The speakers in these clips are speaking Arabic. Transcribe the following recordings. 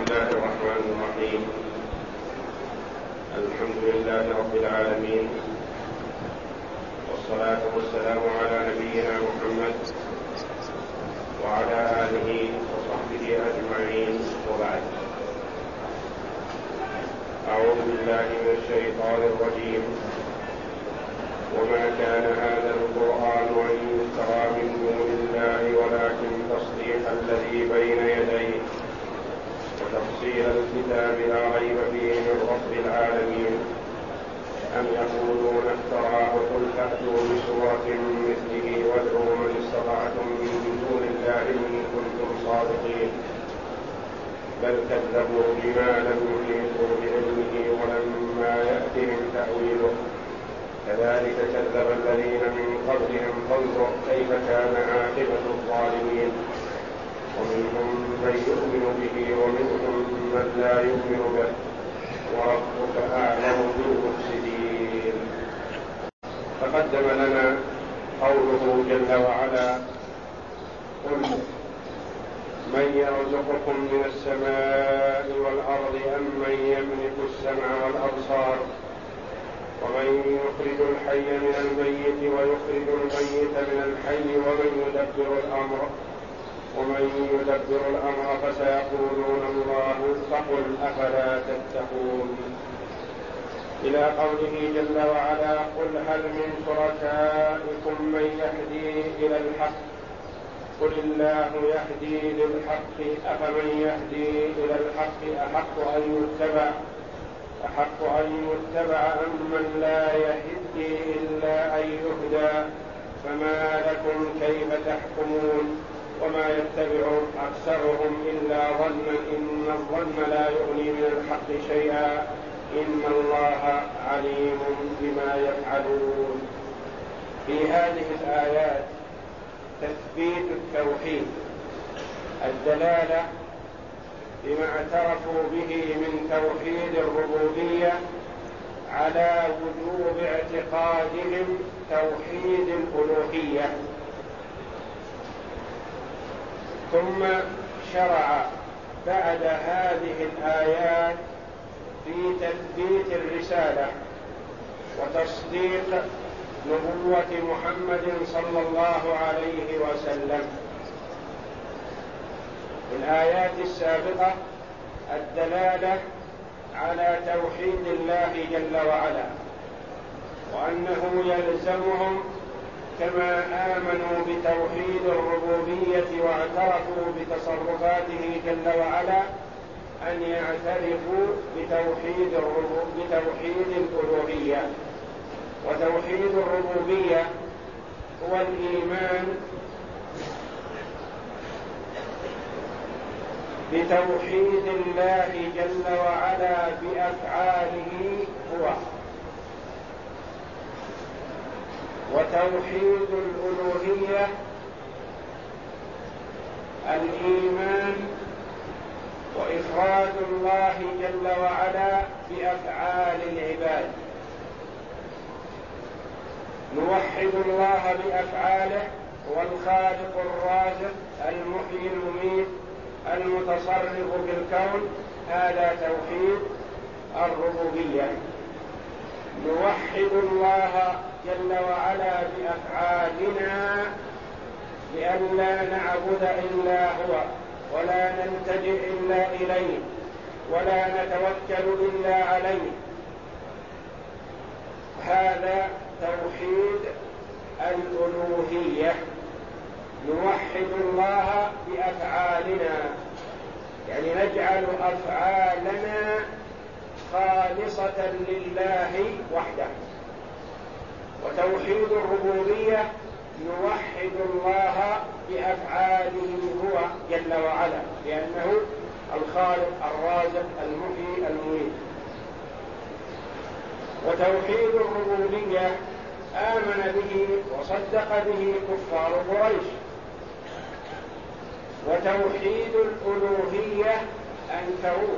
الله الرحمن الرحيم. الحمد لله رب العالمين، والصلاة والسلام على نبينا محمد وعلى آله وصحبه أجمعين، وبعد. أعوذ بالله من الشيطان الرجيم. وما كان هذا القرآن أن يفترى من دون الله ولكن تصديق الذي بين يديه وتفصيل الكتاب لا ريب فيه من رب العالمين. أم يقولون افتراه قل فأتوا بسورة مثله وادعوا من استطعتم من دون الله إن كنتم صادقين. بل كذبوا بما لم يحيطوا بعلمه ولما يأتهم تأويله كذلك كذب الذين من قبلهم فانظر كيف كان عاقبة الظالمين. ومنهم من يؤمن به ومنهم من لا يؤمن به وربك أعلم بالمفسدين. تقدم لنا قوله جل وعلا: قل من يرزقكم من السماء والأرض أم من يملك السمع والأبصار ومن يخرج الحي من الميت ويخرج الميت من الحي ومن يدبر الأمر فسيقولون الله فقل أفلا تتقون. إلى قوله جل وعلا: قل هل من شركائكم من يهدي إلى الحق قل الله يهدي للحق أفمن يهدي إلى الحق أحق أن يتبع أم من لا يهدي إلا أن يهدى فما لكم كيف تحكمون. وما يتبع أكثرهم إلا ظنا إن الظن لا يغني من الحق شيئا إن الله عليم بما يفعلون. في هذه الآيات تثبيت التوحيد، الدلالة بما اعترفوا به من توحيد الربوبية على وجوب اعتقادهم توحيد الألوهية. ثم شرع بعد هذه الآيات في تثبيت الرسالة وتصديق نبوة محمد صلى الله عليه وسلم. في الآيات السابقة الدلالة على توحيد الله جل وعلا، وأنه يلزمهم كما آمنوا بتوحيد الربوبية واعترفوا بتصرفاته جل وعلا أن يعترفوا بتوحيد الألوهية. وتوحيد الربوبية هو الإيمان بتوحيد الله جل وعلا بأفعاله هو. وتوحيد الألوهية الإيمان وإفراد الله جل وعلا بأفعال العباد. نوحد الله بأفعاله: هو الخالق الرازق المحيي المميت المتصرف في الكون. هذا توحيد الربوبية. نوحد الله جل وعلا بأفعالنا لأن لا نعبد إلا هو ولا نلتجئ إلا إليه ولا نتوكل إلا عليه. هذا توحيد الألوهية. نوحد الله بأفعالنا، يعني نجعل أفعالنا خالصة لله وحده. وتوحيد الربوبية نوحد الله بأفعاله هو جل وعلا لأنه الخالق الرازق المحيي المميت. وتوحيد الربوبية آمن به وصدق به كفار قريش. وتوحيد الألوهية أنكروه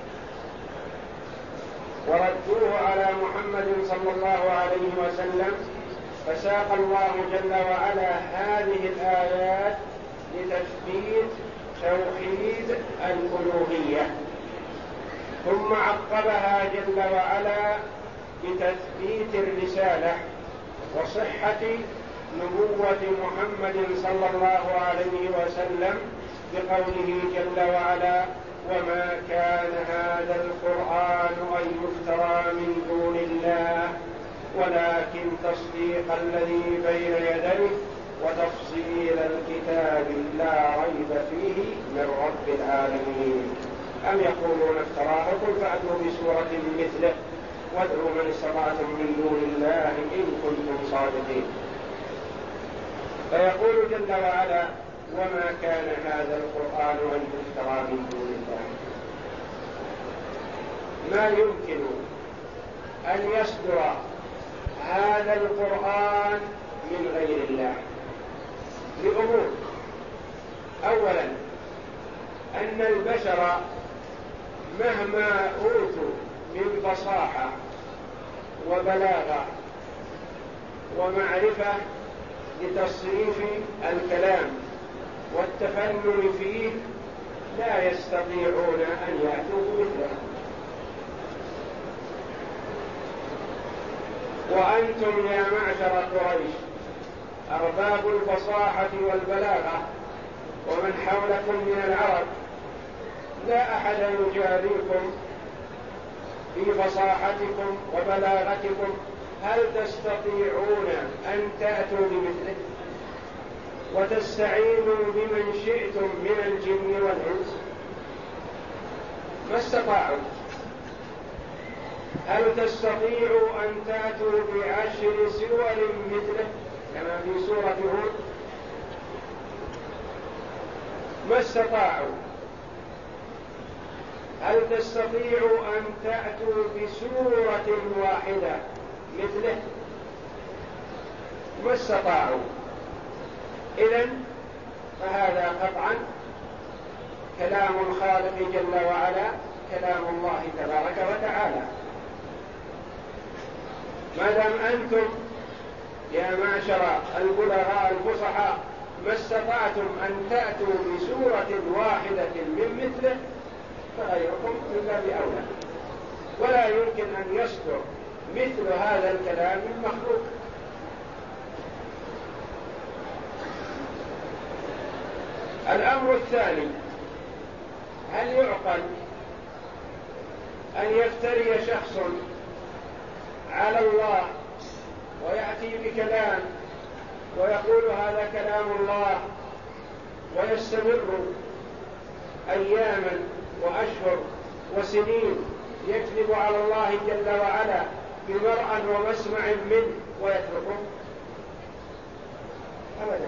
وردوه على محمد صلى الله عليه وسلم، فساق الله جل وعلا هذه الآيات لتثبيت توحيد الألوهية ثم عقبها جل وعلا بتثبيت الرسالة وصحة نبوة محمد صلى الله عليه وسلم بقوله جل وعلا: وما كان هذا القرآن أن يفترى من دون الله ولكن تصديق الذي بين يديه وتفصيل الكتاب لا ريب فيه من رب العالمين. أم يقولون افتراه؟ قل فأتوا بسورة مثله وادعوا من استطعتم من دون الله إن كنتم صادقين. فيقول جل وعلا: وما كان هذا القرآن أن يفترى من دون الله. ما يمكن أن يصدر هذا القرآن من غير الله لأمور: أولا أن البشر مهما أوتوا من فصاحة وبلاغة ومعرفة لتصريف الكلام والتفنن فيه لا يستطيعون أن يأتوا بمثله. وأنتم يا معشر قريش أرباب الفصاحة والبلاغة ومن حولكم من العرب لا أحد يجاريكم في فصاحتكم وبلاغتكم، هل تستطيعون أن تأتوا بمثله وتستعينوا بمن شئتم من الجن والإنس؟ ما استطاعوا. هل تستطيعوا أن تأتوا ب10 سور مثله كما في سورة هود؟ ما استطاعوا. هل تستطيعوا أن تأتوا بسورة واحدة مثله؟ ما استطاعوا. إذن فهذا قطعا كلام الخالق جل وعلا، كلام الله تبارك وتعالى. ما دام أنتم يا معشر البلغاء الفصحاء ما استطعتم أن تأتوا بسورة واحدة من مثله، فغيركم من باب أولى. ولا يمكن أن يصدر مثل هذا الكلام من مخلوق. الأمر الثاني: هل يعقل أن يفتري شخص على الله ويأتي بكلام ويقول هذا كلام الله ويستمر أياما وأشهر وسنين يكذب على الله جل وعلا بمرأى ومسمع منه ويتركه؟ أبدا.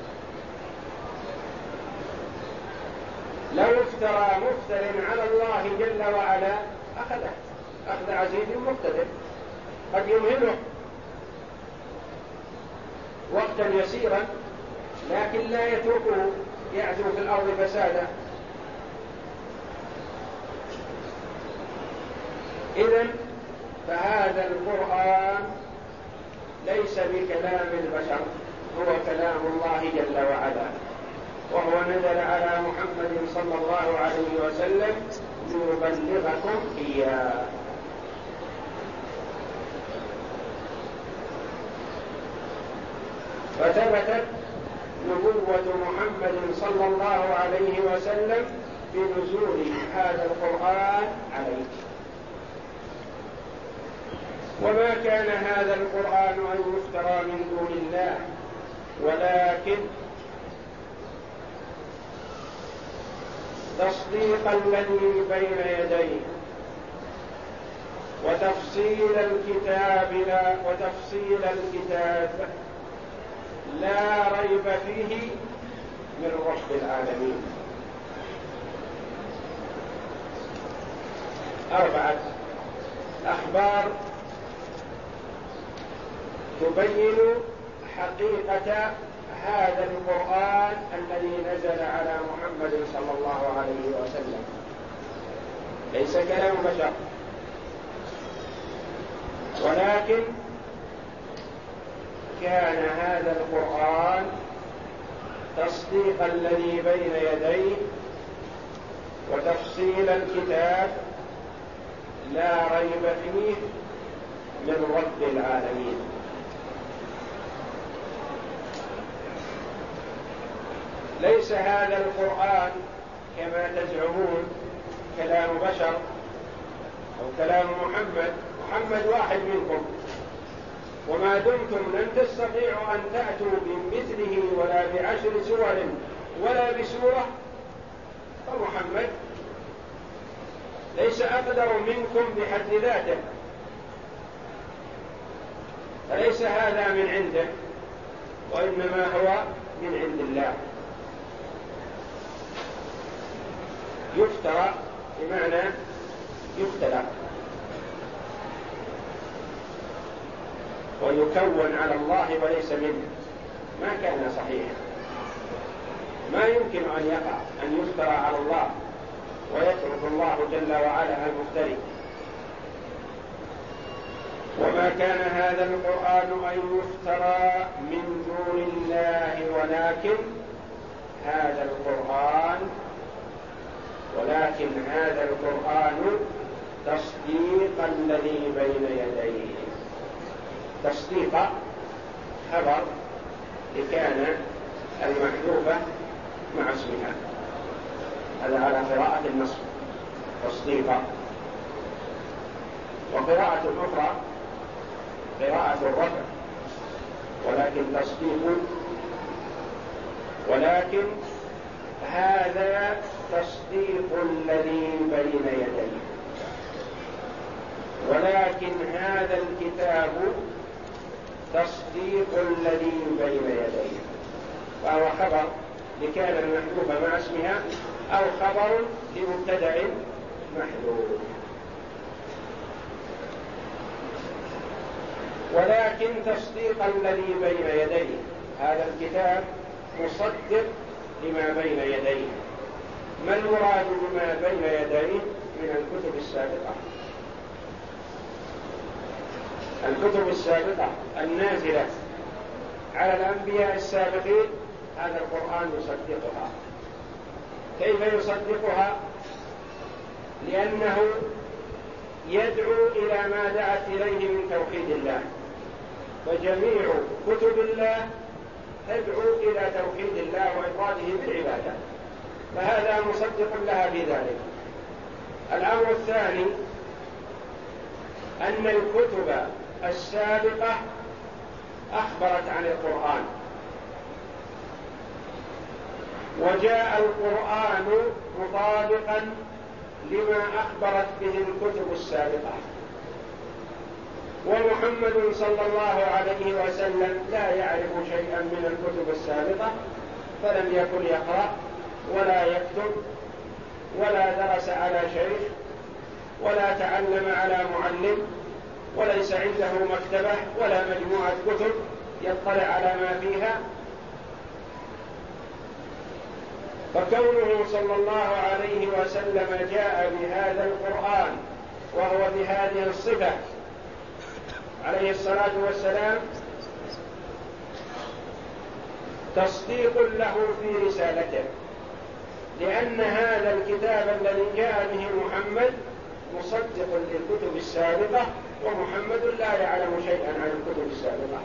لو افترى مفتر على الله جل وعلا أخذه أخذ عزيز مقتدر، قد يمهله وقتا يسيرا لكن لا يتركه يعزو في الأرض فسادا. إذن فهذا القرآن ليس بكلام البشر، هو كلام الله جل وعلا، وهو نزل على محمد صلى الله عليه وسلم ليبلغكم إياه. فثبتت نبوة محمد صلى الله عليه وسلم بنزول هذا القرآن عليه. وما كان هذا القرآن أن يفترى من دون الله ولكن تصديق الذي بين يديه وتفصيل الكتاب لا ريب فيه من رب العالمين. 4 أخبار تبين حقيقة هذا القرآن الذي نزل على محمد صلى الله عليه وسلم، ليس كلام بشر ولكن كان هذا القرآن تصديق الذي بين يديه وتفصيل الكتاب لا ريب فيه من رب العالمين. ليس هذا القرآن كما تزعمون كلام بشر أو كلام محمد واحد منكم، وما دمتم لن تستطيعوا أن تأتوا بمثله ولا ب10 سور ولا بسورة، فمحمد ليس أقدر منكم بحد ذاته، فليس هذا من عنده، وإنما هو من عند الله. يفترى بمعنى يختلق ويكون على الله وليس منه، ما كان صحيحا. ما يمكن أن يقع أن يفترى على الله ويترك الله جل وعلا المفتري. وما كان هذا القرآن أن يفترى من دون الله، ولكن هذا القرآن تصديق الذي بين يديه. تصديق خبر لكان المحذوفة مع اسمها، هذا على قراءة النصب تصديقا. وقراءة أخرى قراءة الرفع، ولكن تصديق، ولكن هذا تصديق الذي بين يديه، ولكن هذا الكتاب تصديق الذي بين يديه، فهو خبر لكان المحذوفة مع اسمها أو خبر لمبتدأ محذوف. ولكن تصديق الذي بين يديه، هذا الكتاب مصدق لما بين يديه. ما المراد بما بين يديه من الكتب السابقة؟ الكتب السابقة النازلة على الأنبياء السابقين، هذا القرآن يصدقها. كيف يصدقها؟ لأنه يدعو إلى ما دعت إليه من توحيد الله، فجميع كتب الله تدعو إلى توحيد الله وإفراده بالعبادة، فهذا مصدق لها بذلك. الأمر الثاني أن الكتب السابقة أخبرت عن القرآن، وجاء القرآن مطابقا لما أخبرت به الكتب السابقة. ومحمد صلى الله عليه وسلم لا يعرف شيئا من الكتب السابقة، فلم يكن يقرأ ولا يكتب ولا درس على شيخ ولا تعلم على معلم، وليس عنده مكتبة ولا مجموعة كتب يطلع على ما فيها. فكونه صلى الله عليه وسلم جاء بهذا القرآن وهو بهذه الصفة عليه الصلاة والسلام تصديق له في رسالته، لأن هذا الكتاب الذي جاء به محمد مصدق للكتب السابقة، ومحمد لا يعلم شيئا عن الكتب السابقة.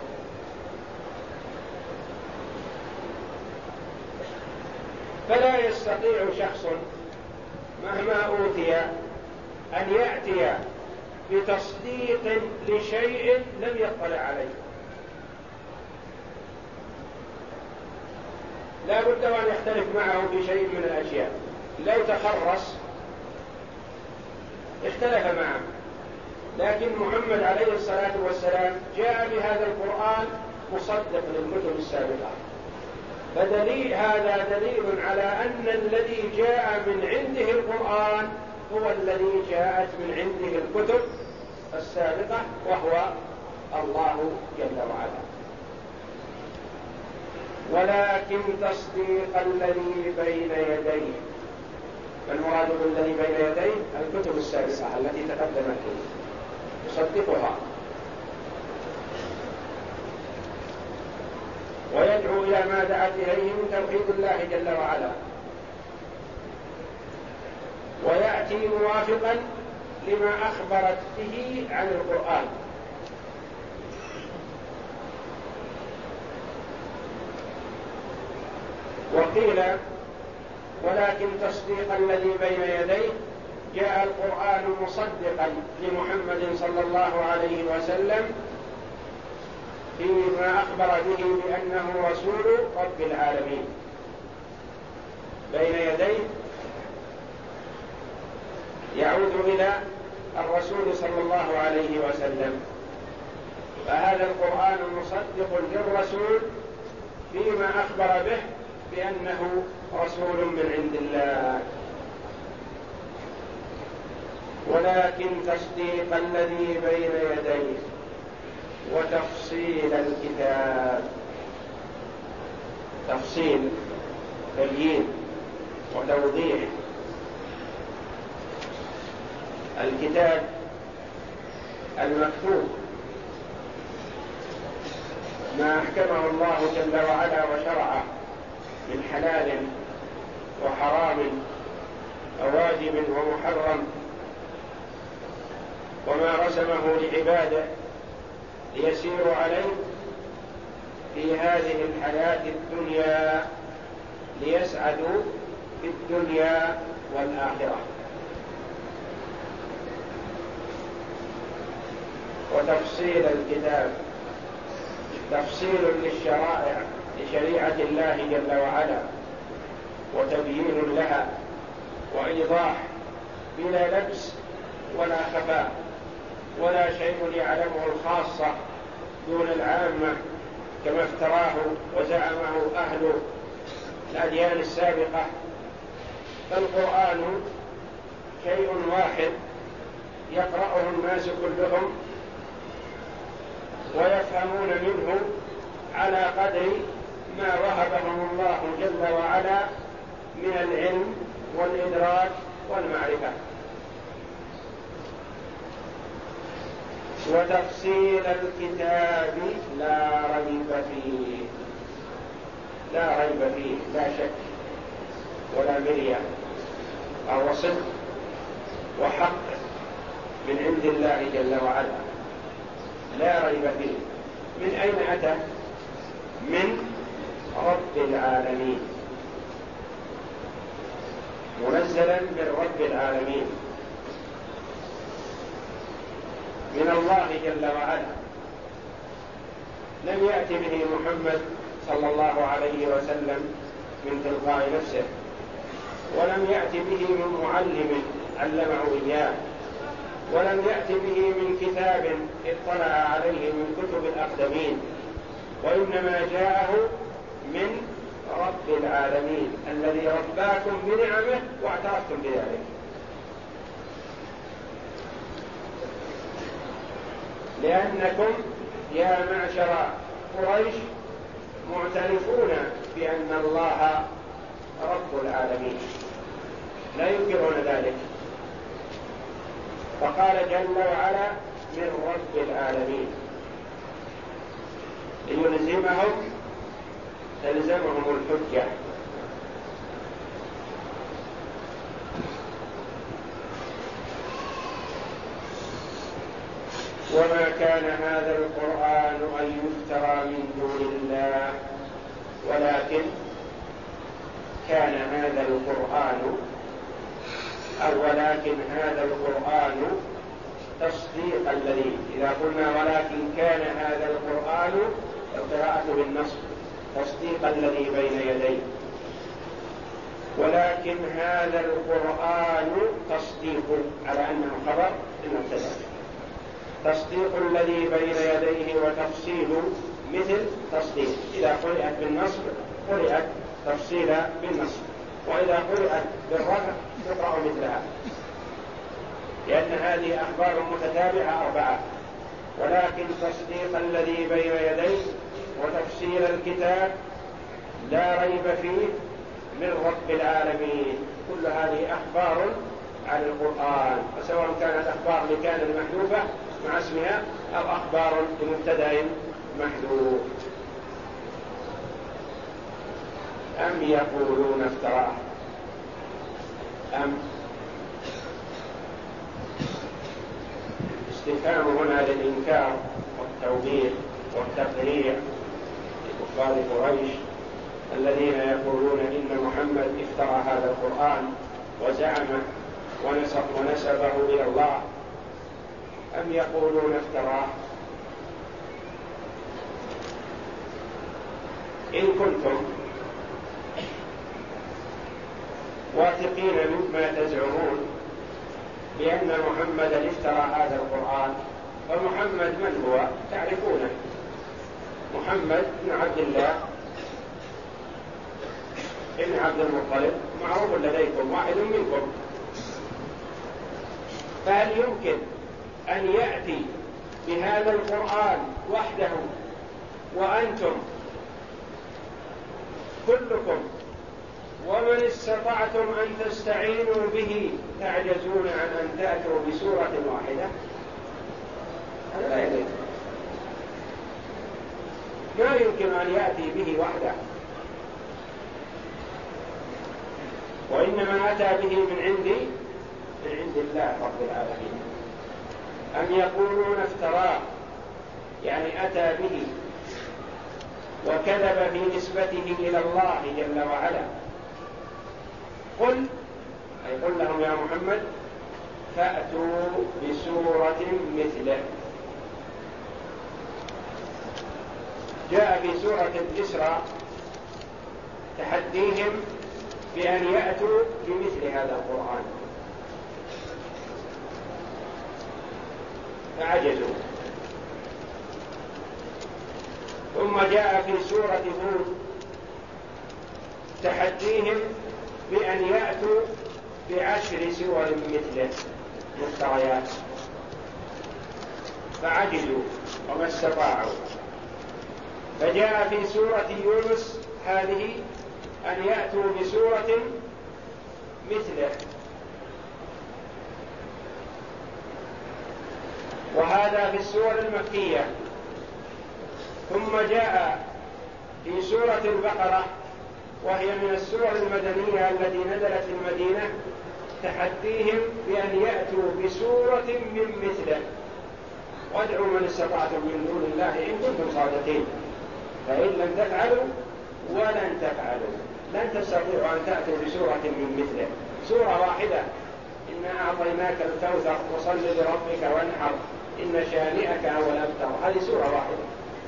فلا يستطيع شخص مهما أوتي أن يأتي بتصديق لشيء لم يطلع عليه. لا بد أن يختلف معه بشيء من الأشياء. لو تخرص اختلف معه، لكن محمد عليه الصلاة والسلام جاء بهذا القرآن مصدق للكتب السابقة، فدليل هذا دليل على أن الذي جاء من عنده القرآن هو الذي جاءت من عنده الكتب السابقة، وهو الله جل وعلا. ولكن تصديق الذي بين يديه، فالمراد بالذي بين يديه الكتب السابقة التي تقدمت يصدقها، ويدعو إلى ما دعت إليه من توحيد الله جل وعلا، ويأتي موافقا لما أخبرت به عن القرآن. وقيل ولكن تصديق الذي بين يديه، جاء القرآن مصدقا لمحمد صلى الله عليه وسلم فيما أخبر به بأنه رسول رب العالمين. بين يديه يعود إلى الرسول صلى الله عليه وسلم، فهذا القرآن مصدق للرسول فيما أخبر به بأنه رسول من عند الله. ولكن تصديق الذي بين يديه وتفصيل الكتاب، تفصيل تبيين وتوضيح الكتاب المكتوب، ما أحكمه الله جل وعلا وشرعه من حلال وحرام وواجب ومحرم، وما رسمه لعباده ليسيروا عليه في هذه الحياة الدنيا ليسعدوا في الدنيا والآخرة. وتفصيل الكتاب تفصيل للشرائع لشريعة الله جل وعلا، وتبيين لها وإيضاح بلا لبس ولا خفاء، ولا شيء يعلمه الخاصة دون العامة كما افتراه وزعمه أهل الأديان السابقة. فالقرآن شيء واحد يقرأه الناس كلهم ويفهمون منه على قدر ما وهبهم الله جل وعلا من العلم والإدراك والمعرفة. وتفصيل الكتاب لا ريب فيه، لا ريب فيه، لا شك ولا مرية، أو صدق وحق من عند الله جل وعلا، لا ريب فيه. من أين أتى؟ من رب العالمين، منزلا من رب العالمين، من الله جل وعلا. لم يأتي به محمد صلى الله عليه وسلم من تلقاء نفسه، ولم يأتي به من معلم علمه إياه، ولم يأتي به من كتاب اطلع عليه من كتب الأقدمين، وإنما جاءه من رب العالمين الذي رباكم بنعمه واعترفتم بذلك. لأنكم يا معشر قريش معترفون بأن الله رب العالمين، لا ينكرون ذلك، فقال جل وعلا من رب العالمين ليلزمهم، تلزمهم الحجة. وما كان هذا القرآن أن يفترى من دون الله، ولكن كان هذا القرآن ولكن هذا القرآن تصديق الذي، إذا قلنا ولكن كان هذا القرآن القراءة بالنصب تصديق الذي بين يديه، ولكن هذا القرآن تصديق على أنه خبر المبتدأ، تصديق الذي بين يديه وتفصيل مثل تصديق. إذا قرأت بالنصب قرأت تفصيلا بالنصب، وإذا قرأت بالرفع تقرأ مثلها، لأن هذه أخبار متتابعة أربعة. ولكن تصديق الذي بين يديه وتفصيل الكتاب لا ريب فيه من رب العالمين. كل هذه أخبار عن القرآن، وسواء كانت أخبار لكان محذوفة مع اسمها أو أخبار لمبتدأ محذوف. أم يقولون افتراه، أم استفهام هنا للإنكار والتوبيخ والتقريع لكفار قريش الذين يقولون إن محمد افترى هذا القرآن وزعمه ونسبه إلى الله، أم يقولون افتراه؟ إن كنتم واثقين مما تزعمون بأن محمدا افترى هذا القرآن، فمحمد من هو؟ تعرفونه، محمد بن عبد الله ابن عبد المطلب، معروف لديكم، واحد منكم. فهل يمكن أن يأتي بهذا القرآن وحده وأنتم كلكم ومن استطعتم أن تستعينوا به تعجزون عن أن تأتوا بسورة واحدة؟ هذا لا يليق، ما يمكن أن يأتي به وحده، وإنما أتى به من عند الله رب العالمين. أم يقولون افتراه، يعني أتى به وكذب في نسبته إلى الله جل وعلا. قل، أي قل لهم يا محمد فأتوا بسورة مثله. جاء في سورة الإسراء تحديهم بأن يأتوا بمثل هذا القرآن فعجزوا. ثم جاء في سورة هود تحديهم بأن يأتوا ب10 سور مثله مفتريات فعجزوا وما استطاعوا. فجاء في سورة يونس هذه أن يأتوا بسورة مثله، وهذا في السور المكية. ثم جاء في سورة البقرة وهي من السور المدنية التي نزلت في المدينة تحديهم بأن يأتوا بسورة من مثله، وادعوا من استطعتم من دون الله إن كنتم صادقين، فإن لم تفعلوا ولن تفعلوا لن تستطيعوا أن تأتوا بسورة من مثله. سورة واحدة، إنا أعطيناك الكوثر وصل لربك وانحر إن شانئك هو الأبتر، هذه سورة واحدة.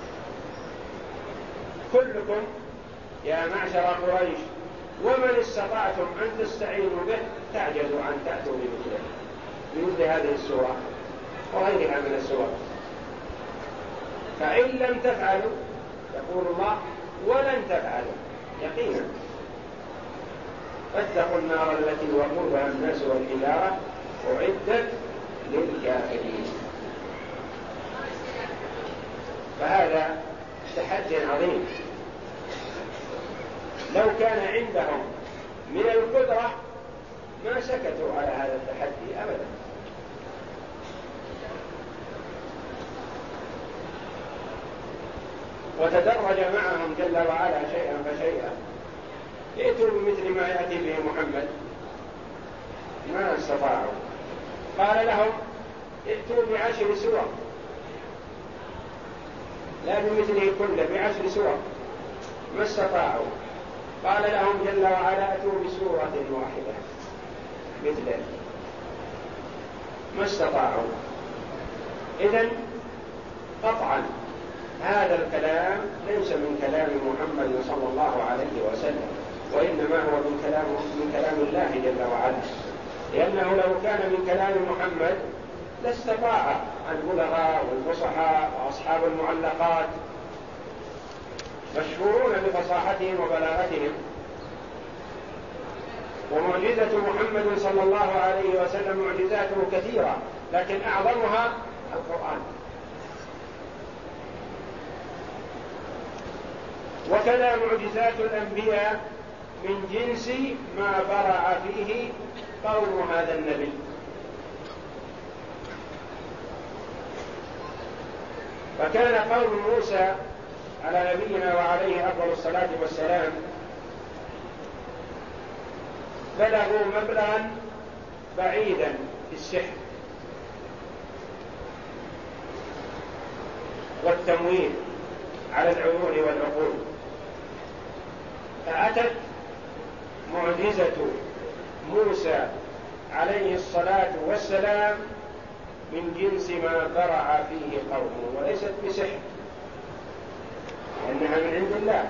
كلكم يا معشر قريش ومن استطعتم أن تستعينوا به تعجزوا أن تأتوا بمثل هذه السورة وغيرها من السور. فإن لم تفعلوا يقول الله ولن تفعلوا يقينا فاتقوا النار التي وقودها الناس والحجارة أعدت للكافرين. فهذا تحدي عظيم، لو كان عندهم من القدرة ما سكتوا على هذا التحدي أبدا. وتدرج معهم جل وعلا شيئا فشيئا، ائتوا بمثل ما يأتي به محمد، ما استطاعوا. قال لهم ائتوا ب10 سور، لا بمثله كله، ب10 سور، ما استطاعوا. قال لهم جل وعلا ائتوا بسورة واحدة مثله، ما استطاعوا. إذن قطعا هذا الكلام ليس من كلام محمد صلى الله عليه وسلم، وإنما هو من كلام الله جل وعلا، لأنه لو كان من كلام محمد لاستطاع البلغاء والفصحاء وأصحاب المعلقات مشهورون بفصاحتهم وبلاغتهم. ومعجزة محمد صلى الله عليه وسلم معجزاته كثيرة، لكن أعظمها القرآن. وكذا معجزات الأنبياء من جنس ما برع فيه قوم هذا النبي. فكان قوم موسى على نبينا وعليه أفضل الصلاة والسلام بلغوا مبلغا بعيدا في السحر، والتمويه على العيون والعقول. فأتت معجزة موسى عليه الصلاة والسلام من جنس ما برع فيه قومه، وليست بسحر، لأنها من عند الله.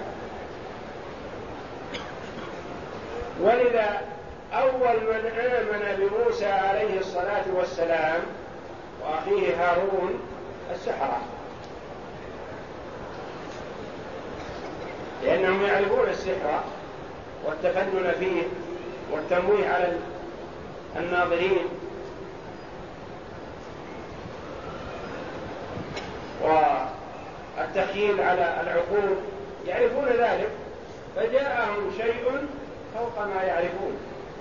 ولذا أول من آمن بموسى عليه الصلاة والسلام وأخيه هارون السحرة، لأنهم يعرفون السحر والتفنن فيه والتمويه على الناظرين والتخييل على العقول، يعرفون ذلك، فجاءهم شيء فوق ما يعرفون،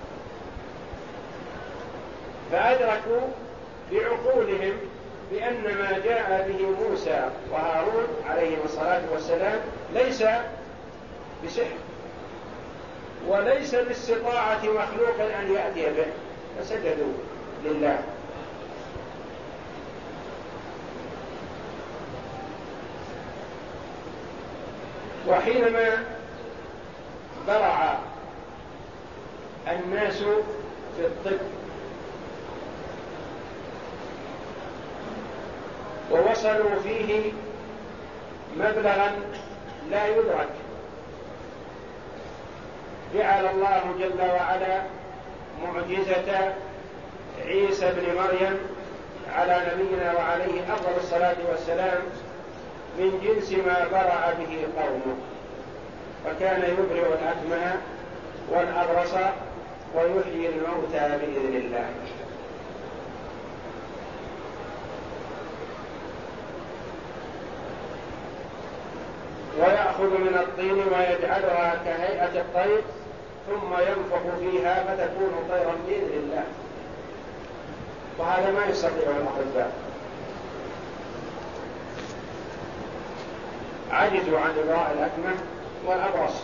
فأدركوا بعقولهم بأن ما جاء به موسى وهارون عليهم الصلاة والسلام ليس بسحر وليس باستطاعة مخلوق أن يأتي به، فسجدوا لله. وحينما برع الناس في الطب ووصلوا فيه مبلغا لا يدرك، جعل الله جل وعلا معجزة عيسى بن مريم على نبينا وعليه أفضل الصلاة والسلام من جنس ما برع به قومه، فكان يبرئ الأكمه والأبرص ويحيي الموتى بإذن الله. ويأخذ من الطين ويجعلها كهيئة الطير ثم ينفخ فيها فتكون طيرا بإذن الله، وهذا ما يستطيع الأطباء، عجزوا عن إبراء الأكمه والأبرص،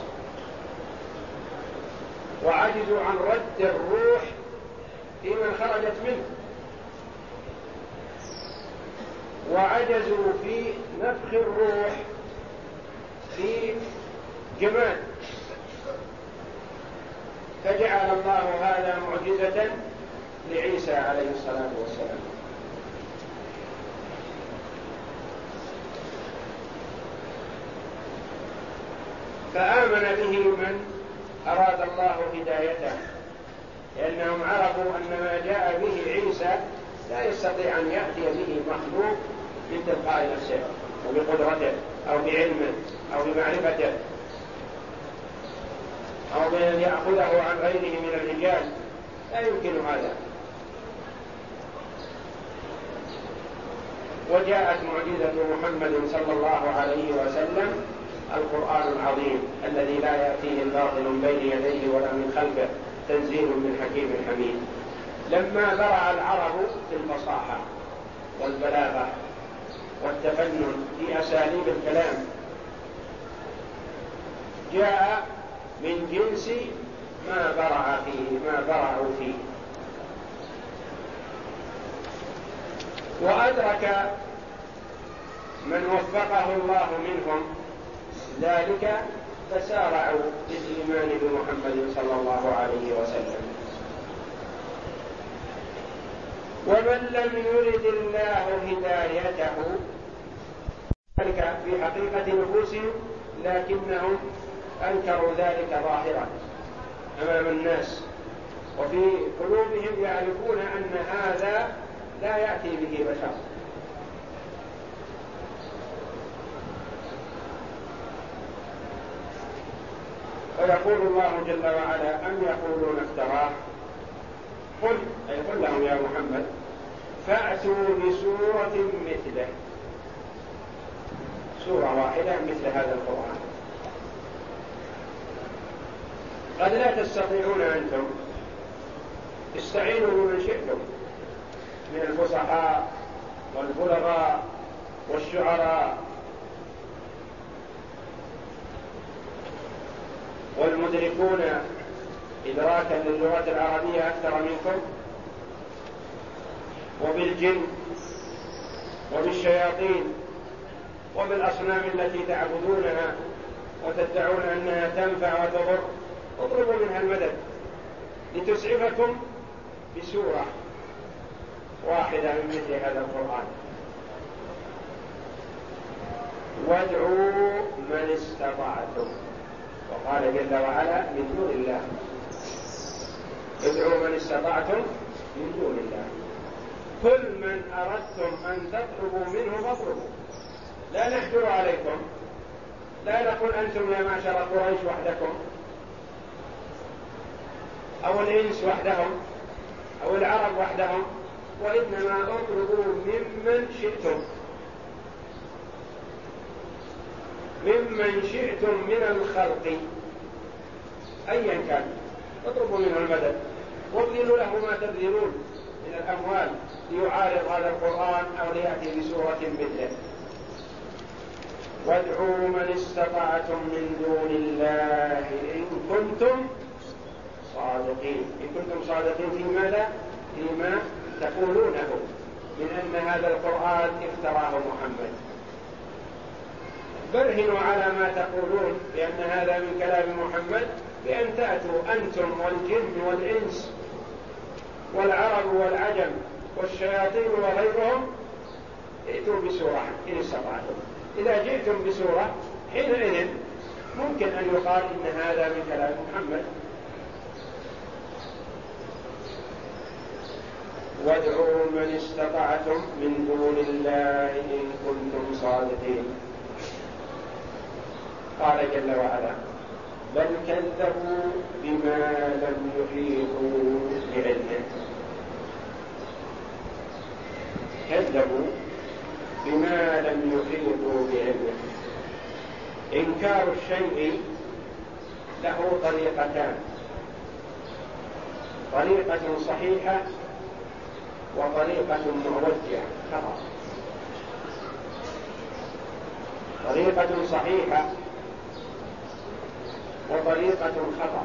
وعجزوا عن رد الروح في من خرجت منه، وعجزوا في نفخ الروح في جمال، فجعل الله هذا معجزة لعيسى عليه الصلاة والسلام. فآمن به من أراد الله هدايته، لأنهم عرفوا أن ما جاء به عيسى لا يستطيع أن يأتي به مخلوق من تلقاء نفسه أو بقدرته أو بعلمه أو بمعرفته أو بأن يأخذه عن غيره من الرجال، لا يمكن هذا. وجاءت معجزة محمد صلى الله عليه وسلم القرآن العظيم الذي لا يأتيه الباطل من بين يديه ولا من خلفه، تنزيل من حكيم حميد. لما برع العرب في الفصاحة والبلاغة والتفنن في أساليب الكلام جاء من جنس ما برعوا فيه. وأدرك من وفقه الله منهم ذلك فسارعوا بالإيمان بمحمد صلى الله عليه وسلم. ومن لم يرد الله هدايته ذلك في حقيقة نفوسهم، لكنهم أنكروا ذلك ظاهرا أمام الناس، وفي قلوبهم يعرفون أن هذا لا يأتي به بشر. ويقول الله جل وعلا: أم يقولون افتراه، قل لهم يا محمد فأتوا بسورة مثله، سورة واحدة مثل هذا القرآن. قد لا تستطيعون أنتم، استعينوا بمن شئتم من الفصحاء والبلغاء والشعراء والمدركون إدراكا للغة العربية أكثر منكم، وبالجن وبالشياطين وبالأصنام التي تعبدونها وتدعون أنها تنفع وتضر، اطلبوا منها المدد لتسعفكم بسورة واحدة من مثل هذا القرآن. وادعوا من استطعتم، وقال جل وعلا من دون الله، ادعوا من استطعتم من دون الله. كل من أردتم أن تطلبوا منه فاطلبوا، لا نحجر عليكم، لا نقول أنتم يا معشر قريش وحدكم أو الإنس وحدهم أو العرب وحدهم، وإنما اطلبوا ممن شئتم، ممن شئتم من الخلق أيا كان، اطلبوا منه المدد وابذلوا له ما تبذلون من الأموال ليعارض هذا القرآن أو ليأتي بسورة مثله. وادعوا من استطعتم من دون الله إن كنتم صادقين. إن كنتم صادقين في ماذا؟ فيما تقولونه من أن هذا القرآن افتراه محمد. برهنوا على ما تقولون بأن هذا من كلام محمد بأن تأتوا أنتم والجن والإنس والعرب والعجم والشياطين وغيرهم، ائتوا بسورة إن استطعتم. إذا جئتم بسورة حينئذ ممكن أن يقال إن هذا من كلام محمد. وادعوا من استطعتم من دون الله إن كنتم صادقين. قال جل وعلا بل كذبوا بما لم يحيطوا بعلمه. كذبوا بما لم يحيطوا بعلمه. إنكار الشيء له طريقتان، طريقة صحيحة وطريقة موجهة خطأ. طريقة صحيحة وطريقة خطأ.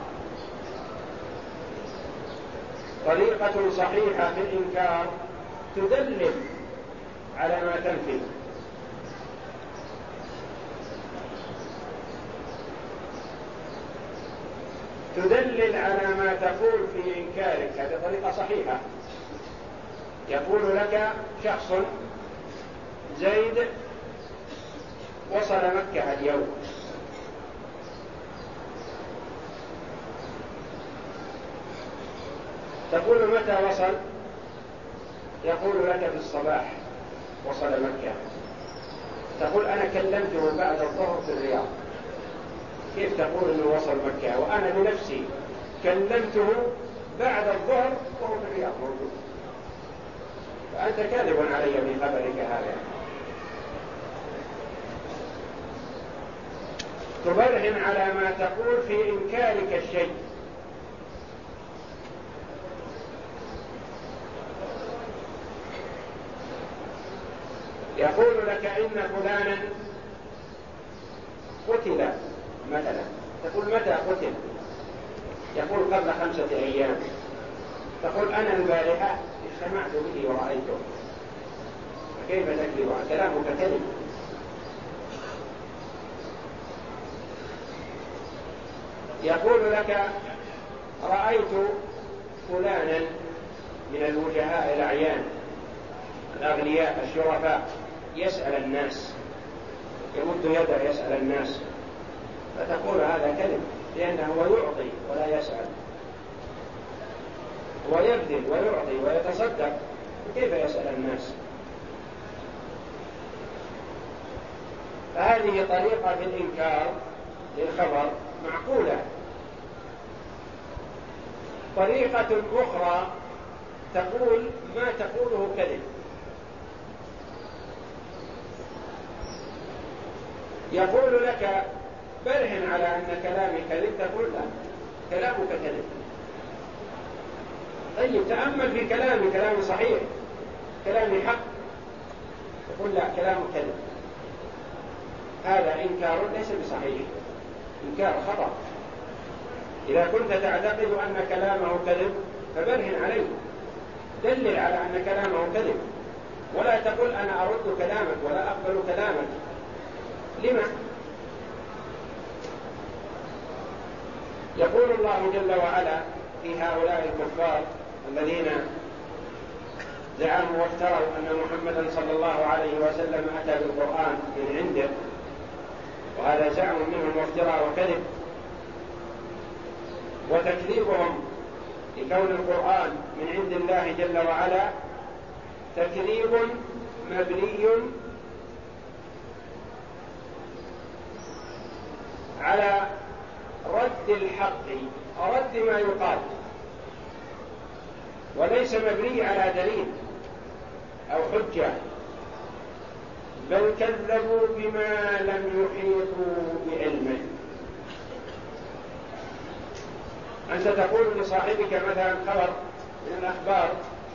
طريقة صحيحة في الإنكار تدلل على ما تنفي، تدلل على ما تقول في إنكارك، هذه طريقة صحيحة. يقول لك شخص زيد وصل مكة اليوم، تقول متى وصل؟ يقول لك في الصباح وصل مكة. تقول أنا كلمته بعد الظهر في الرياض. كيف تقول أنه وصل مكة وأنا بنفسي كلمته بعد الظهر وهو في الرياض موجود؟ فأنت كاذب علي في خبرك هذا. تبرهن على ما تقول في إنكارك الشيء. يقول لك إن فلانا قتل مثلا، تقول متى قتل؟ يقول قبل 5 أيام. تقول أنا البارحة اجتمعت به ورأيته. فكيف تكذب؟ كلامك كذب. يقول لك رأيت فلانا من الوجهاء الأعيان الأغنياء الشرفاء يسأل الناس، يمد يده يسأل الناس. فتقول هذا كذب، لأنه هو يعطي ولا يسأل، ويبذل ويعطي ويتصدق، كيف يسأل الناس؟ فهذه طريقة في الإنكار للخبر معقولة. طريقة أخرى تقول ما تقوله كذب. يقول لك برهن على أن كلامي كذب، تقول لا كلامك كذب. طيب تأمل في كلامي، كلامي صحيح، كلامي حق، تقول لا كلامك كذب. هذا إنكار ليس بصحيح، إنكار خطأ. إذا كنت تعتقد أن كلامه كذب فبرهن عليه، دلل على أن كلامه كذب، ولا تقول أنا أرد كلامك ولا أقبل كلامك لما؟ يقول الله جل وعلا في هؤلاء الكفار الذين زعموا وافتروا أن محمدا صلى الله عليه وسلم أتى بالقرآن من عنده، وهذا زعم منهم وافتراء وكذب، وتكذيبهم لكون القرآن من عند الله جل وعلا تكذيب مبني على رد الحق، رد ما يقال، وليس مبني على دليل أو حجة، بل كذبوا بما لم يحيطوا بعلمه. أنت تقول لصاحبك مثلا خبر من الأخبار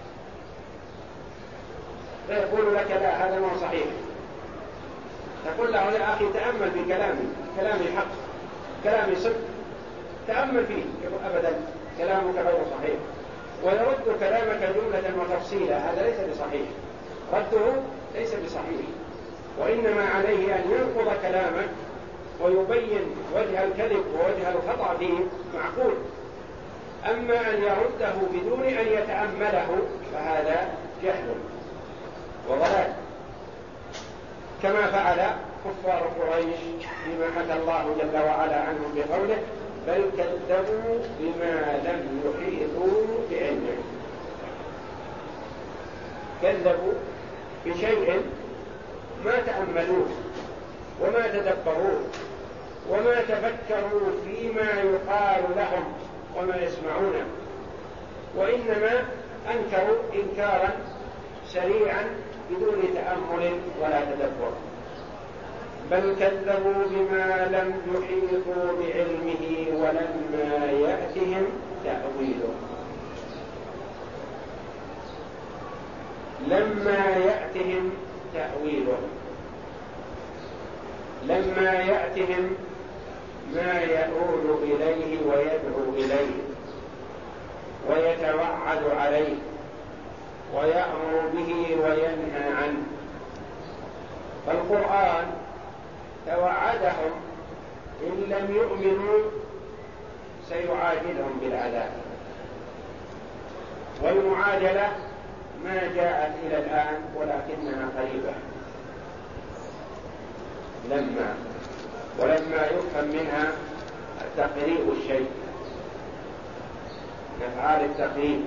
فيقول لك لا هذا ما صحيح، تقول له يا أخي تأمل في كلامي، كلامي حق، كلامي صدق، تأمل فيه. يقول أبدا كلامك غير صحيح، ويرد كلامك جملة وتفصيلا، هذا ليس بصحيح، رده ليس بصحيح، وإنما عليه أن ينقض كلامك ويبين وجه الكذب ووجه الخطأ فيه معقول. أما أن يرده بدون أن يتأمله فهذا جهل وضلال، كما فعل كفار قريش فيما حكى الله جل وعلا عنهم بقوله بل كذبوا بما لم يحيطوا بعلمه. كذبوا بشيء ما تأملوه وما تدبروه وما تفكروا فيما يقال لهم وما يسمعونه، وإنما أنكروا إنكارا سريعا بدون تأمل ولا تدبر. بل كذبوا بما لم يحيطوا بعلمه ولما يأتهم تأويله. لما يأتهم تأويله، لما يأتهم ما يؤول إليه ويدعو إليه ويتوعد عليه ويأمر به وينهى عنه. فالقرآن توعدهم إن لم يؤمنوا سيعاجلهم بالعذاب، والمعاجلة ما جاءت إلى الآن ولكنها قريبة. ولما يفهم منها تقريب الشيء، أفعال التقريب،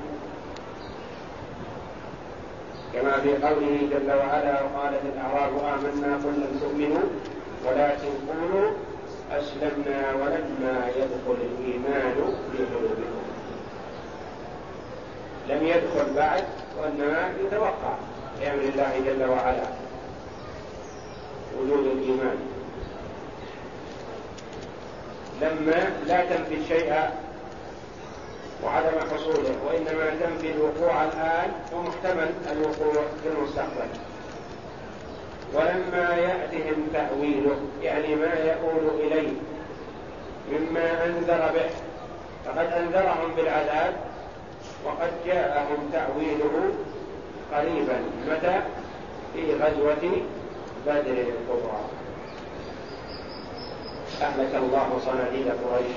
كما في قوله جل وعلا وقالت الأعراب آمنا قل لم تؤمنوا ولكن قولوا أسلمنا ولما يدخل الإيمان في قلوبكم. لم يدخل بعد، وإنما يتوقع بأمر الله جل وعلا وجود الإيمان. لما لا تنفي الشيء وعدم حصوله، وإنما تنفي الوقوع الآن ومحتمل الوقوع في المستقبل. ولما يأتهم تأويله، يعني ما يؤول إليه مما أنذر به، فقد أنذرهم بالعذاب وقد جاءهم تأويله قريبا. متى؟ في غزوة بدر الكبرى، أهلك الله صناديد قريش.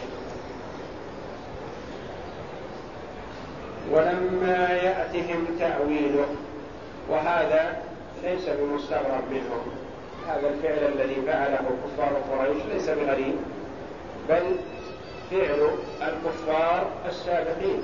ولما يأتهم تأويله، وهذا ليس بمستغرب منهم، هذا الفعل الذي فعله كفار قريش ليس بغريب، بل فعل الكفار السابقين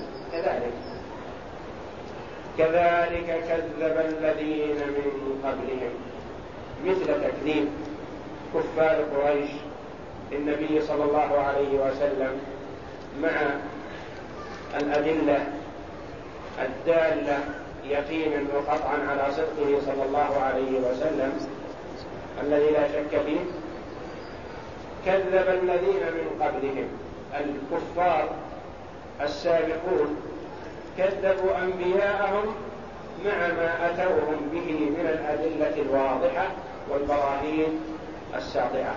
كذلك كذب الذين من قبلهم، مثل تكذيب كفار قريش النبي صلى الله عليه وسلم مع الأدلة الدالة يقينا وقطعا على صدقه صلى الله عليه وسلم الذي لا شك فيه. كذب الذين من قبلهم، الكفار السابقون كذبوا أنبياءهم مع ما أتوهم به من الأدلة الواضحة والبراهين الساطعة.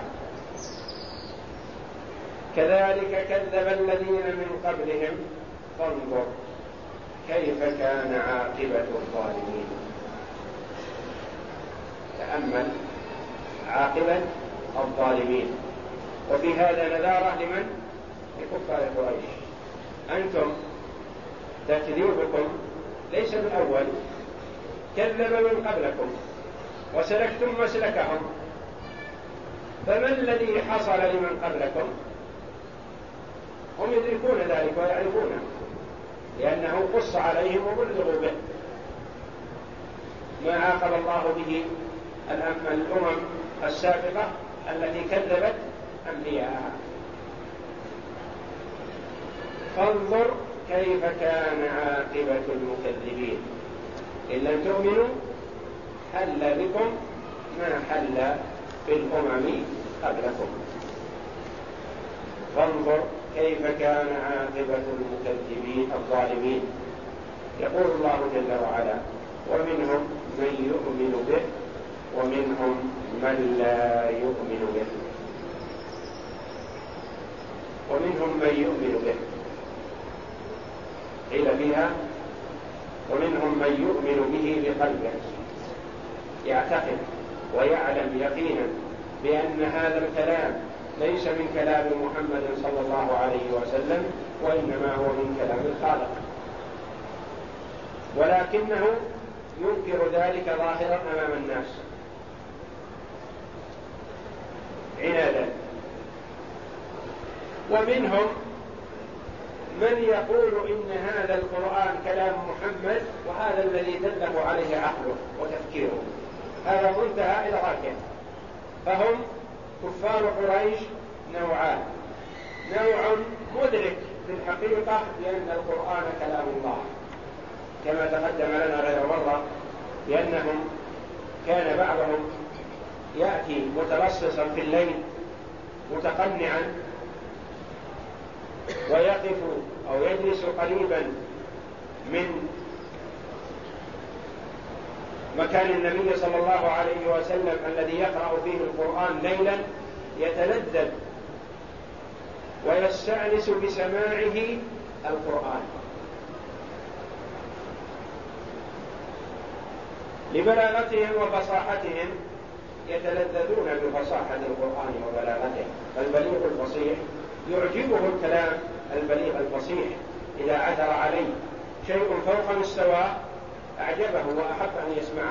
كذلك كذب الذين من قبلهم، فانظر كيف كان عاقبة الظالمين. تأمل عاقبة الظالمين. وفي هذا نذارة لمن؟ لكفار قريش. أنتم تكذيبكم ليس بالأول، كذب من قبلكم وسلكتم مسلكهم، فما الذي حصل لمن قبلكم؟ هم يدركون ذلك ويعرفونه، لأنه قص عليهم وبلغوا به ما عاقب الله به الأمم السابقة التي كذبت أنبياءها. فانظر كيف كان عاقبة المكذبين. إن لم تؤمنوا حل بكم ما حل بالأمم قبلكم. فانظر كيف كان عاقبة المكذبين الظالمين. يقول الله جل وعلا: ومنهم من يؤمن به ومنهم من لا يؤمن به. ومنهم من يؤمن به، قيل فيها ومنهم من يؤمن به بقلبه، يعتقد ويعلم يقينا بأن هذا الكلام ليس من كلام محمد صلى الله عليه وسلم، وإنما هو من كلام الخالق، ولكنه ينكر ذلك ظاهرا أمام الناس عنادا. ومنهم من يقول إن هذا القرآن كلام محمد، وهذا الذي دله عليه عقله وتفكيره، هذا منتهى إدراكه. فهم كفار قريش نوعان: نوع مدرك للحقيقة بأن القرآن كلام الله، كما تقدم لنا غير مرة بأنهم كان بعضهم يأتي متلصصا في الليل متقنعا ويقف أو يجلس قريبا من مكان النبي صلى الله عليه وسلم الذي يقرأ فيه القرآن ليلا، يتلذذ ويستأنس بسماعه القرآن لبلاغتهم وفصاحتهم، يتلذذون بفصاحة القرآن وبلاغته. فالبليغ الفصيح يعجبه الكلام البليغ الفصيح، إذا عثر عليه شيء فوق مستواه أعجبه وأحب أن يسمعه،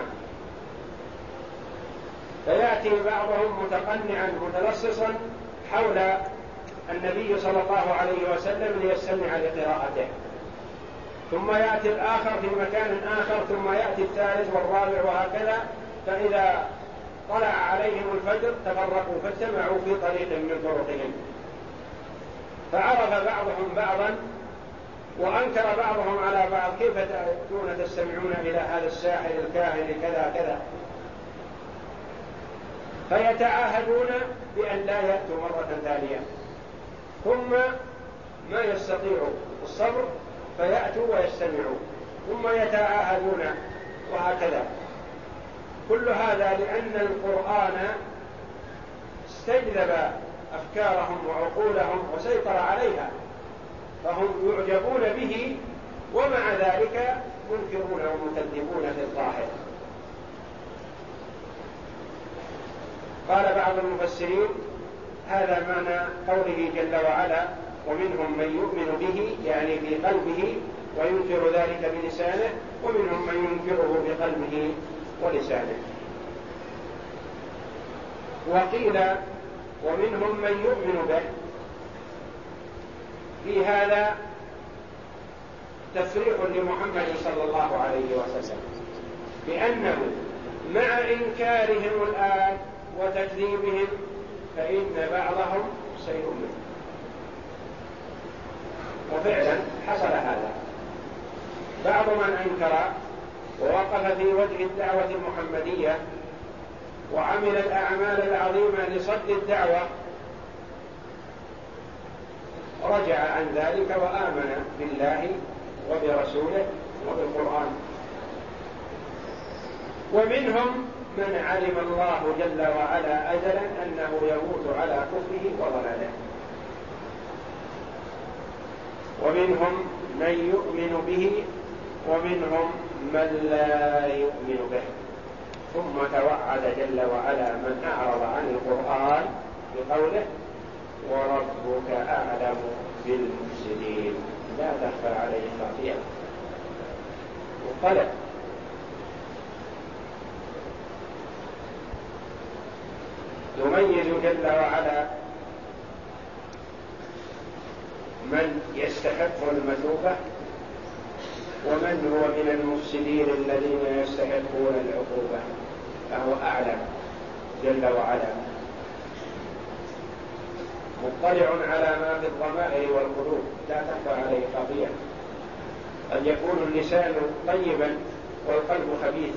فيأتي بعضهم متقنعا متلصصا حول النبي صلى الله عليه وسلم ليستمع لقراءته، ثم يأتي الآخر في مكان آخر، ثم يأتي الثالث والرابع وهكذا، فإذا طلع عليهم الفجر تفرقوا فاجتمعوا في طريق من طرقهم، فعرف بعضهم بعضا وأنكر بعضهم على بعض: كيف تأتون تستمعون إلى هذا الساحر الكاهن كذا كذا؟ فيتعاهدون بأن لا يأتوا مرة ثانية، ثم ما يستطيعوا الصبر فيأتوا ويستمعوا، ثم يتعاهدون، وهكذا. كل هذا لأن القرآن استجلب أفكارهم وعقولهم وسيطر عليها، فهم يعجبون به، ومع ذلك منكرون ومكذبون في الظاهر. قال بعض المفسرين: هذا معنى قوله جل وعلا: ومنهم من يؤمن به، يعني في قلبه وينكر ذلك بلسانه، ومنهم من ينكره بقلبه ولسانه. وقيل: ومنهم من يؤمن به. في هذا تفريح لمحمد صلى الله عليه وسلم بأنه مع إنكارهم الآن وتكذيبهم فإن بعضهم سيؤمن. وفعلا حصل هذا، بعض من أنكر ووقف في وجه الدعوة المحمدية وعمل الأعمال العظيمة لصد الدعوة رجع عن ذلك وآمن بالله وبرسوله وبالقرآن. ومنهم من علم الله جل وعلا أجلا أنه يموت على كفره وضلاله، ومنهم من يؤمن به ومنهم من لا يؤمن به. ثم توعد جل وعلا من أعرض عن القرآن بقوله وربك أعلم بالمفسدين لا تخفى عليه خافية. وقال يميز جل وعلا من يستحق المثوبة ومن هو من المفسدين الذين يستحقون العقوبة، فهو أعلم جل وعلا مطلع على ما في الضمائر والقلوب لا تخفى عليه خافية. قد يكون اللسان طيبا والقلب خبيث،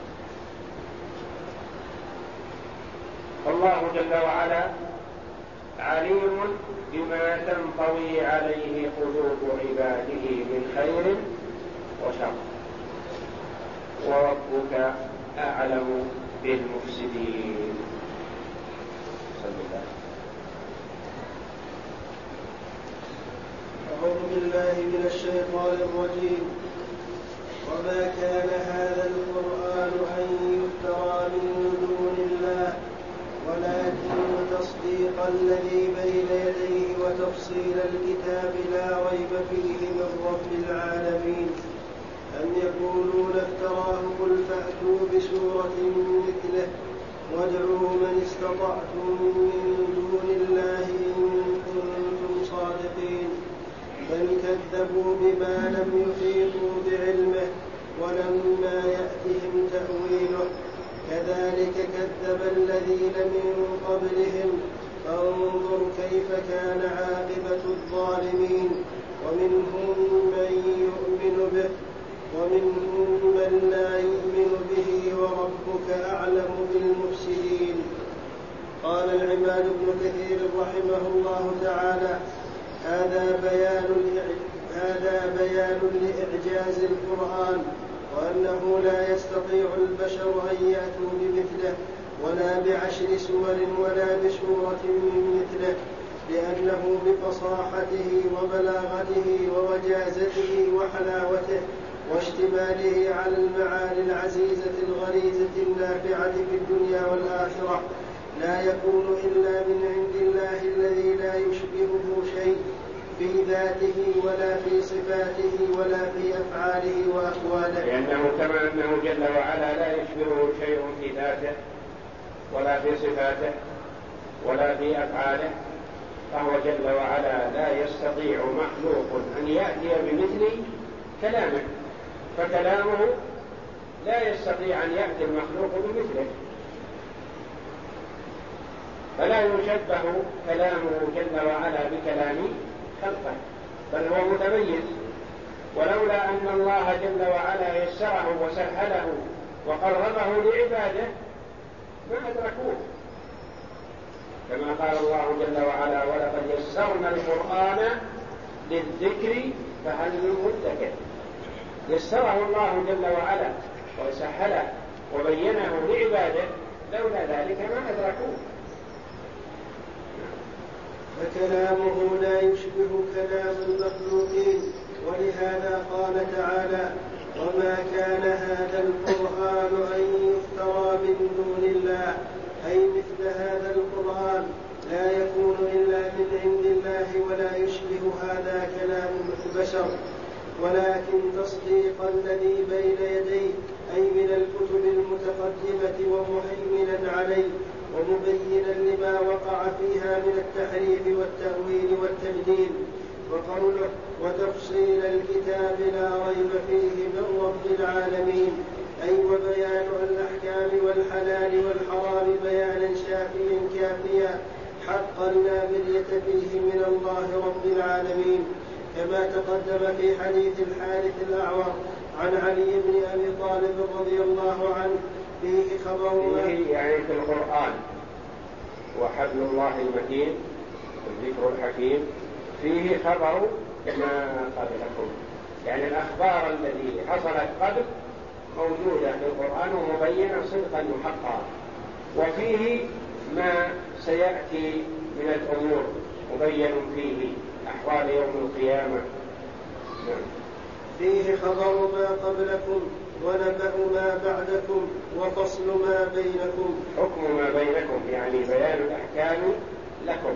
فالله جل وعلا عليم بما تنطوي عليه قلوب عباده من خير وشر، وربك أعلم بالمفسدين. أعوذ بالله من الشيطان الرجيم. وما كان هذا القرآن أن يفترى من دون الله ولكن تصديق الذي بين يديه وتفصيل الكتاب لا ريب فيه من رب العالمين. أم يقولون افتراه قل فأتوا بسورة مثله وادعوا من استطعتم من دون الله إن كنتم صادقين. بل كذبوا بما لم يحيطوا بعلمه ولما يأتهم تأويله كذلك كذب الذين من قبلهم فانظر كيف كان عاقبة الظالمين. ومنهم من يؤمن به ومنهم من لا يؤمن به وربك أعلم بالمفسدين. قال العماد بن كثير رحمه الله تعالى هذا بيان لإعجاز القرآن وأنه لا يستطيع البشر أن يأتوا بمثله ولا بعشر سور ولا بسورة من مثله، لأنه بفصاحته وبلاغته ووجازته وحلاوته واشتماله على المعاني العزيزة الغريزة النافعة في الدنيا والآخرة لا يكون إلا من عند الله الذي لا يشبهه شيء في ذاته ولا في صفاته ولا في أفعاله وأقواله، لأنه كما أنه جل وعلا لا يشبهه شيء في ذاته ولا في صفاته ولا في أفعاله، فهو جل وعلا لا يستطيع مخلوق أن يأتي بمثل كلامه، فكلامه لا يستطيع أن يأتي المخلوق بمثله، فلا يشبه كلامه جل وعلا بكلام خلقه، بل هو متميز. ولولا أن الله جل وعلا يسره وسهله وقربه لعباده ما أدركوه، كما قال الله جل وعلا ولقد يسرنا القرآن للذكر فهل من مدكر. يسره الله جل وعلا وسهله وبينه لعباده، لولا ذلك ما أدركوه. فكلامه لا يشبه كلام المخلوقين، ولهذا قال تعالى وما كان هذا القرآن أن يفترى من دون الله، أي مثل هذا القرآن لا يكون إلا من عند الله ولا يشبه هذا كلام البشر، ولكن تصديق الذي بين يديه أي من الكتب المتقدمة ومهيمنا عليه ومبينا لما وقع فيها من التحريف والتأويل والتجديد. وقوله وتفصيل الكتاب لا ريب فيه من رب العالمين، أي وبيان الأحكام والحلال والحرام بيانا شافيا كافيا حقا لا مرية فيه من الله رب العالمين، كما تقدم في حديث الحارث الأعور عن علي بن أبي طالب رضي الله عنه فيه خبر يعني في القرآن وحبل الله المتين والذكر الحكيم فيه خبر ما قبلكم، يعني الأخبار التي حصلت قبل موجودة في القرآن ومبينة صدقا وحقا، وفيه ما سيأتي من الأمور مبين فيه أحوال يوم القيامة. فيه خبر ما قبلكم ونبأ ما بعدكم وفصل ما بينكم. حكم ما بينكم يعني بيان الأحكام لكم.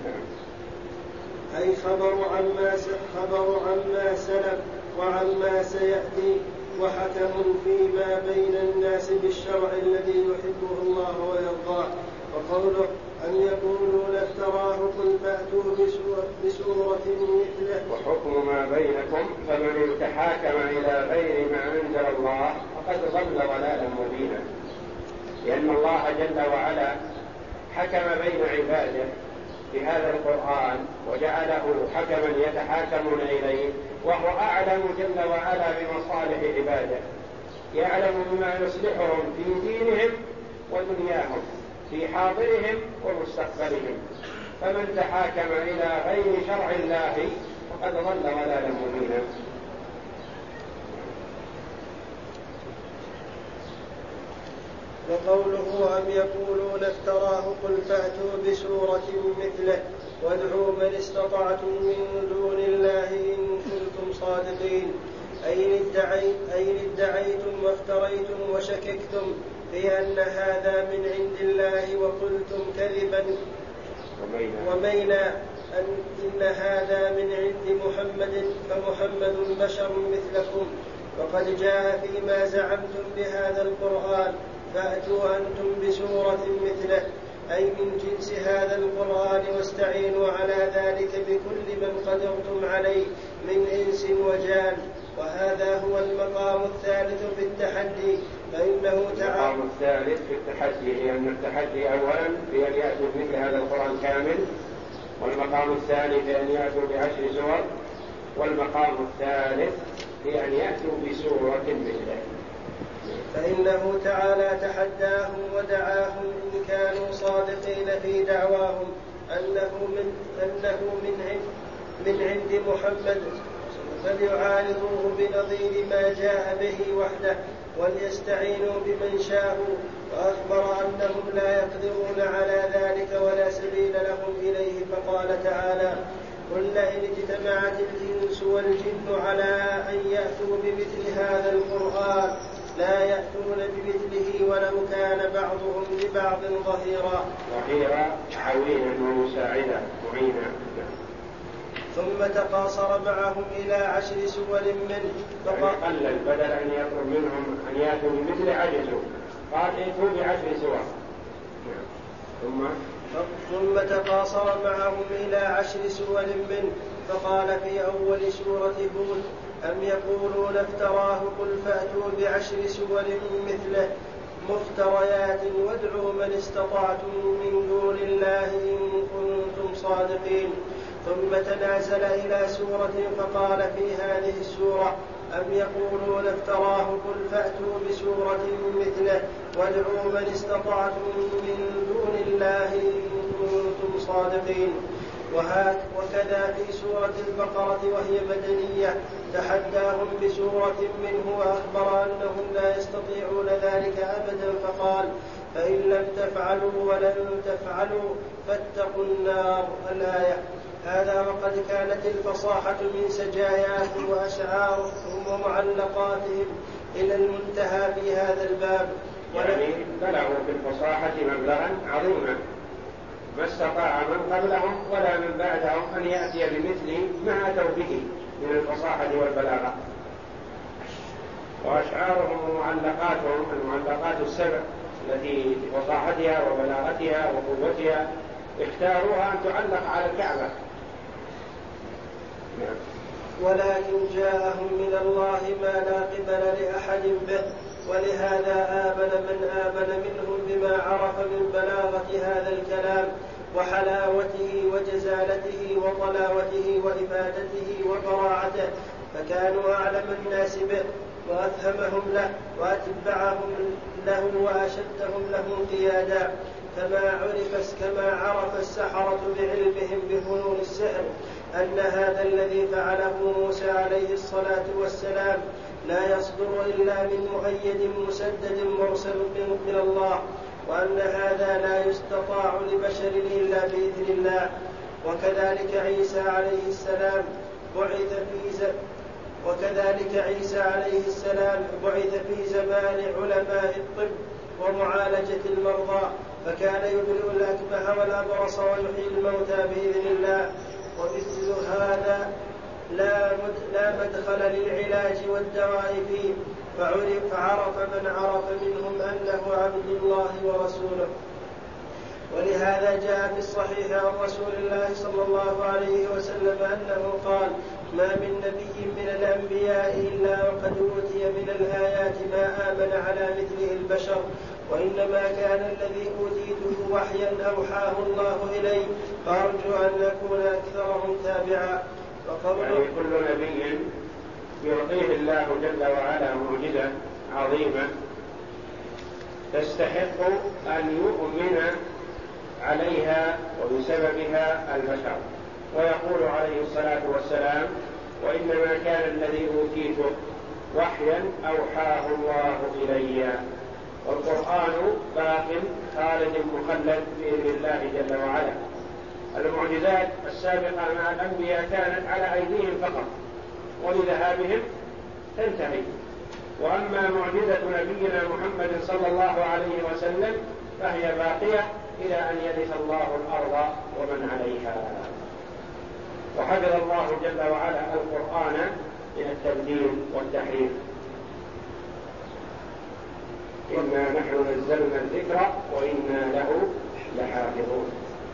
أي خبر عما سلف وعما سيأتي، وحكم فيما بين الناس بالشرع الذي يحبه الله ويرضاه. وقوله أن يقولون افتراه قل فأتوا بسورة مثله. وحكم ما بينكم فمن تحاكم إلى غير ما أنزل الله فقد ضل ضلالا مبينا، لأن الله جل وعلا حكم بين عباده بهذا القرآن وجعله حكما يتحاكمون إليه، وهو أعلم جل وعلا بمصالح عباده، يعلم بما يصلحهم في دينهم ودنياهم، في حاضرهم ومستقبلهم. فمن تحاكم إلى غير شرع الله فقد ضل ضلالا مبينا. وقوله أم يقولون افتراه قل فأتوا بسورة مثله وادعوا من استطعتم من دون الله إن كنتم صادقين. أي ادعيتم وافتريتم وشككتم في أن هذا من عند الله وقلتم كذبا ومينا إن هذا من عند محمد فمحمد بشر مثلكم، وقد جاء فيما زعمتم بهذا القرآن فأتوا أنتم بسورة مثله، أي من جنس هذا القرآن، واستعينوا على ذلك بكل من قدرتم عليه من إنس وجان. وهذا هو المقام الثالث في التحدي، فإنه تعالى المقام الثالث في التحدي، لأن التحدي أولا بأن يأتوا بمثل هذا القرآن كامل، والمقام الثاني بأن يأتوا ب10 سور، والمقام الثالث بأن يأتوا بسورة مثله. فإنه تعالى تحداهم ودعاهم إن كانوا صادقين في دعواهم أنه من عند محمد، فليعارضوه بنظير ما جاء به وحده وليستعينوا بمن شاءوا. وأخبر أنهم لا يقدرون على ذلك ولا سبيل لهم إليه، فقال تعالى قل لئن اجتمعت الإنس والجن على أن يأتوا بمثل هذا القرآن لا يأتون بمثله ولو كان بعضهم لبعض ظهيرا عوينا ومساعدا معينا. ثم تقاصر معهم إلى 10 سور منه، قلل بدل أن يطلب منهم أن يأتوا بمثل عجزوا، قال ائتوا ب10 سور. ثم تقاصر معهم إلى 10 سور منه، فقال في أول سورة هود أم يقولون افتراه قل فأتوا ب10 سور مثله مفتريات وادعوا من استطعتم من دون الله إن كنتم صادقين. ثم تنازل إلى سورة فقال في هذه السورة أم يقولون افتراه قل فأتوا بسورة مثله وادعوا من استطعتم من دون الله إن كنتم صادقين. وكذا في سورة البقرة وهي مدنية تحداهم بسورة منه وأخبر أنهم لا يستطيعون ذلك أبدا، فقال فإن لم تفعلوا ولن تفعلوا فاتقوا النار الآية. هذا وقد كانت الفصاحة من سجاياهم وأشعارهم ومعلقاتهم إلى المنتهى في هذا الباب، يعني بلغوا في الفصاحة مبلغا عظيما ما استطاع من قبلهم ولا من بعدهم أن يأتي بمثل ما أتوا به من الفصاحة والبلاغة. وأشعارهم ومعلقاتهم المعلقات السبع التي بفصاحتها وبلاغتها وقوتها اختاروها أن تعلق على الكعبة. ولكن جاءهم من الله ما لا قبل لأحد به، ولهذا آمن من آمن منهم بما عرف من بلاغة هذا الكلام وحلاوته وجزالته وطلاوته وإفادته وبراعته، فكانوا أعلم الناس به وأفهمهم له وأتبعهم له وأشدهم له قيادا، كما عرف السحرة بعلمهم بفنون السحر أن هذا الذي فعله موسى عليه الصلاة والسلام لا يصدر إلا من مؤيد مسدد مرسل من الله، وأن هذا لا يستطاع لبشر إلا بإذن الله. وكذلك عيسى عليه السلام وكذلك عيسى عليه السلام بعث في زمان علماء الطب ومعالجة المرضى، فكان يبرئ الأكمه والأبرص ويحيي الموتى بإذن الله. ومثل هذا لا مدخل للعلاج والدواء فيه، فعرف من عرف منهم أنه عبد الله ورسوله. ولهذا جاء في الصحيح عن رسول الله صلى الله عليه وسلم أنه قال: ما من نبي من الأنبياء إلا وقد أوتي من الآيات ما آمن على مثله البشر، وإنما كان الذي أوتيته وحيا أوحاه الله إلي، فأرجو أن أكون أكثرهم تابعا. يعني كل نبي يعطيه الله جل وعلا معجزة عظيمة تستحق أن يؤمن عليها وبسببها البشر، ويقول عليه الصلاة والسلام: وإنما كان الذي أوتيته وحيا أوحاه الله إلي. والقرآن باق خالد مخلد بإذن الله جل وعلا. المعجزات السابقة مع الأنبياء كانت على أيديهم فقط ولذهابهم تنتهي، وأما معجزة نبينا محمد صلى الله عليه وسلم فهي باقية إلى أن يرث الله الأرض ومن عليها. وحفظ الله جل وعلا القرآن من التبديل والتحريف. إنا نحن نزلنا الذكر وإنا له لحافظون.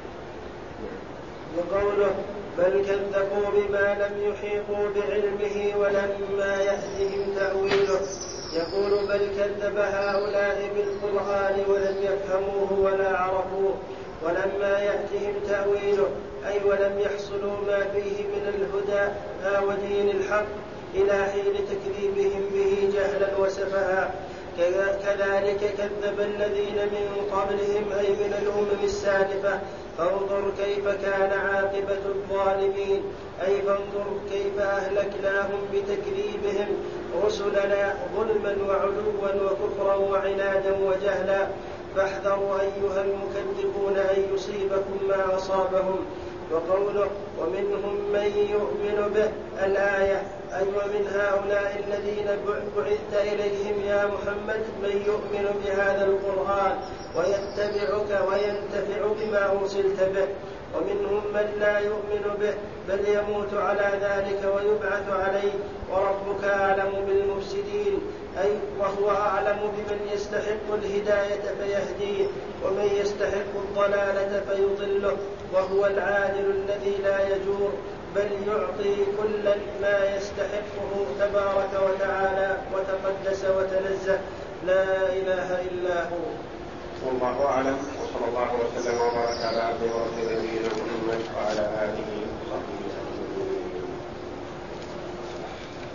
وقوله: بل كذبوا بما لم يحيطوا بعلمه ولما يأتهم تأويله. يقول: بل كذب هؤلاء بالقرآن ولم يفهموه ولا عرفوه ولما يأتهم تأويله، أي ولم يحصلوا ما فيه من الهدى ودين الحق إلى حين تكذيبهم به جهلا وسفها. كذلك كذب الذين من قبلهم أي من الأمم السالفة، فانظر كيف كان عاقبة الظالمين، أي فانظر كيف أهلكناهم بتكذيبهم رسلنا ظلما وعلوا وكفرا وعنادا وجهلا. فاحذروا أيها المكذبون أن يصيبكم ما أصابهم. وقوله: ومنهم من يؤمن به، الآية: أي ومن هؤلاء الذين بعثت إليهم يا محمد من يؤمن بهذا القرآن ويتبعك وينتفع بما أرسلت به، ومنهم من لا يؤمن به بل يموت على ذلك ويبعث عليه، وربك أعلم بالمفسدين، أي وهو أعلم بمن يستحق الهداية فيهديه ومن يستحق الضلالة فيضله، وهو العادل الذي لا يجور بل يعطي كلا ما يستحقه تبارك وتعالى وتقدس وتنزه، لا إله إلا هو. والله أعلم، وصلى الله وسلم وبارك على عبده ورسوله نبينا محمد وعلى آله